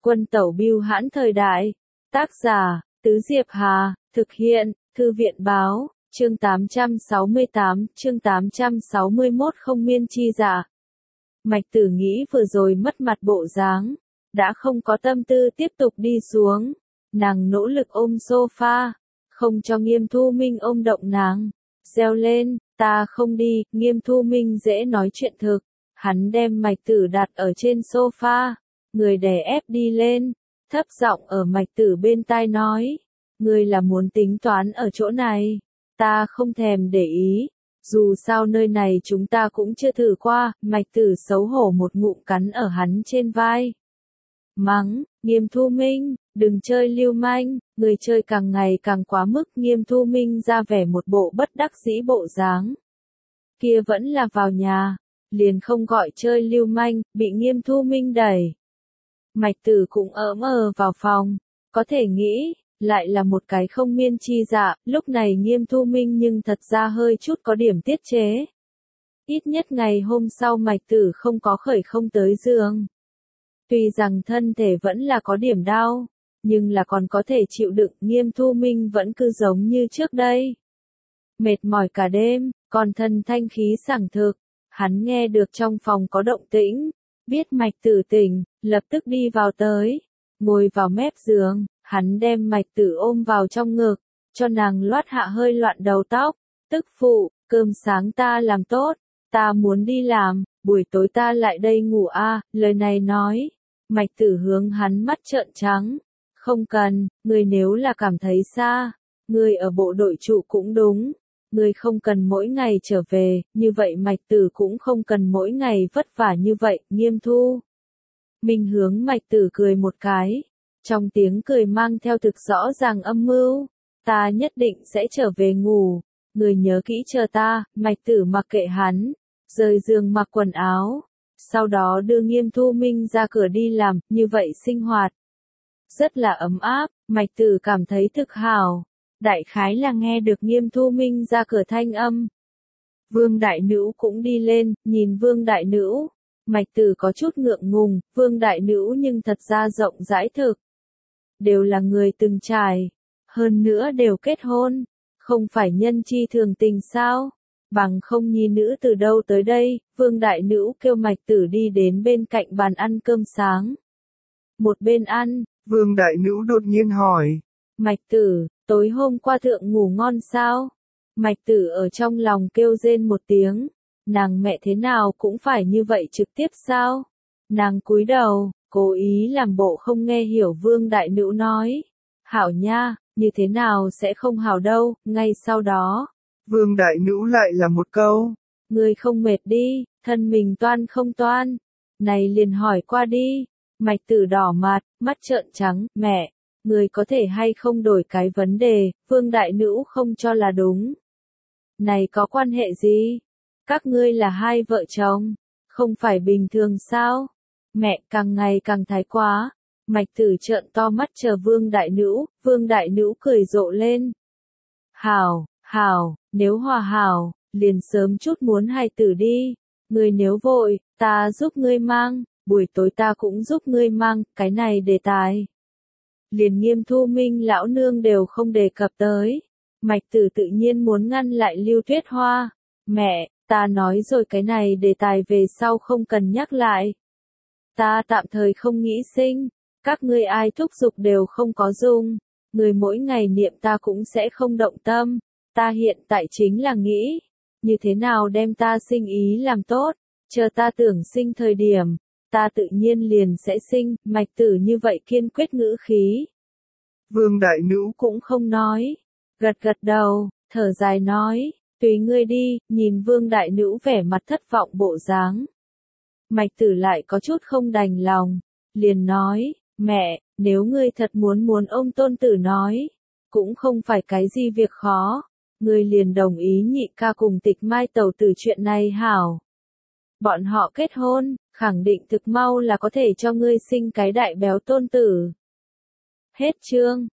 Quân tẩu bưu hãn thời đại. Tác giả, Tứ Diệp Hà, thực hiện, Thư viện báo, chương 868, chương 861 không miên chi dạ. Mạch Tử nghĩ vừa rồi mất mặt bộ dáng, đã không có tâm tư tiếp tục đi xuống. Nàng nỗ lực ôm sofa, không cho Nghiêm Thu Minh ôm động nàng. Reo lên, ta không đi, Nghiêm Thu Minh dễ nói chuyện thực. Hắn đem Mạch Tử đặt ở trên sofa, người đè ép đi lên, thấp giọng ở Mạch Tử bên tai nói, ngươi là muốn tính toán ở chỗ này, ta không thèm để ý, dù sao nơi này chúng ta cũng chưa thử qua. Mạch Tử xấu hổ một ngụm cắn ở hắn trên vai. Mắng, Nghiêm Thu Minh, đừng chơi lưu manh, người chơi càng ngày càng quá mức. Nghiêm Thu Minh ra vẻ một bộ bất đắc dĩ bộ dáng. Kia vẫn là vào nhà, liền không gọi chơi lưu manh, bị Nghiêm Thu Minh đẩy. Mạch Tử cũng vào phòng, có thể nghĩ, lại là một cái không miên chi dạ. Lúc này Nghiêm Thu Minh nhưng thật ra hơi chút có điểm tiết chế. Ít nhất ngày hôm sau Mạch Tử không có khởi không tới giường. Tuy rằng thân thể vẫn là có điểm đau, nhưng là còn có thể chịu đựng. Nghiêm Thu Minh vẫn cứ giống như trước đây. Mệt mỏi cả đêm, còn thân thanh khí sảng thực. Hắn nghe được trong phòng có động tĩnh, biết Mạch Tử tỉnh, lập tức đi vào tới, ngồi vào mép giường, hắn đem Mạch Tử ôm vào trong ngực, cho nàng loát hạ hơi loạn đầu tóc. Tức phụ, cơm sáng ta làm tốt, ta muốn đi làm, buổi tối ta lại đây ngủ a. Lời này nói, Mạch Tử hướng hắn mắt trợn trắng. Không cần, người nếu là cảm thấy xa, người ở bộ đội trụ cũng đúng. Người không cần mỗi ngày trở về, như vậy Mạch Tử cũng không cần mỗi ngày vất vả như vậy. Nghiêm Thu Minh hướng Mạch Tử cười một cái, trong tiếng cười mang theo thực rõ ràng âm mưu. Ta nhất định sẽ trở về ngủ, người nhớ kỹ chờ ta. Mạch Tử mặc kệ hắn, rời giường mặc quần áo, sau đó đưa Nghiêm Thu Minh ra cửa đi làm. Như vậy sinh hoạt rất là ấm áp, Mạch Tử cảm thấy thực hảo. Đại khái là nghe được Nghiêm Thu Minh ra cửa thanh âm. Vương Đại Nữ cũng đi lên, nhìn Vương Đại Nữ. Mạch Tử có chút ngượng ngùng, Vương Đại Nữ nhưng thật ra rộng rãi thực. Đều là người từng trải, hơn nữa đều kết hôn, không phải nhân chi thường tình sao? Bằng không nhi nữ từ đâu tới đây? Vương Đại Nữ kêu Mạch Tử đi đến bên cạnh bàn ăn cơm sáng. Một bên ăn, Vương Đại Nữ đột nhiên hỏi. Mạch Tử, tối hôm qua thượng ngủ ngon sao? Mạch Tử ở trong lòng kêu rên một tiếng. Nàng mẹ thế nào cũng phải như vậy trực tiếp sao? Nàng cúi đầu, cố ý làm bộ không nghe hiểu Vương Đại Nữ nói. Hảo nha, như thế nào sẽ không hảo đâu. Ngay sau đó, Vương Đại Nữ lại là một câu. Người không mệt đi, thân mình toan không toan. Này liền hỏi qua đi. Mạch Tử đỏ mặt, mắt trợn trắng. Mẹ, người có thể hay không đổi cái vấn đề? Vương Đại Nữ không cho là đúng. Này có quan hệ gì? Các ngươi là hai vợ chồng, không phải bình thường sao? Mẹ càng ngày càng thái quá. Mạch Tử trợn to mắt chờ Vương Đại Nữ. Vương Đại Nữ cười rộ lên. Hảo, hảo, nếu hòa hảo, liền sớm chút muốn hài tử đi. Ngươi nếu vội, ta giúp ngươi mang, buổi tối ta cũng giúp ngươi mang. Cái này đề tài liền Nghiêm Thu Minh lão nương đều không đề cập tới. Mạch Tử tự nhiên muốn ngăn lại Lưu Tuyết Hoa. Mẹ, ta nói rồi cái này đề tài về sau không cần nhắc lại. Ta tạm thời không nghĩ sinh, các ngươi ai thúc giục đều không có dùng. Người mỗi ngày niệm ta cũng sẽ không động tâm. Ta hiện tại chính là nghĩ, như thế nào đem ta sinh ý làm tốt, chờ ta tưởng sinh thời điểm, ta tự nhiên liền sẽ sinh. Mạch Tử như vậy kiên quyết ngữ khí. Vương Đại Nữ cũng không nói, gật gật đầu, thở dài nói, tùy ngươi đi. Nhìn Vương Đại Nữ vẻ mặt thất vọng bộ dáng, Mạch Tử lại có chút không đành lòng, liền nói, mẹ, nếu ngươi thật muốn ôm tôn tử nói, cũng không phải cái gì việc khó, ngươi liền đồng ý nhị ca cùng Tịch Mai tẩu tử chuyện này hảo. Bọn họ kết hôn, khẳng định thực mau là có thể cho ngươi sinh cái đại béo tôn tử. Hết chương.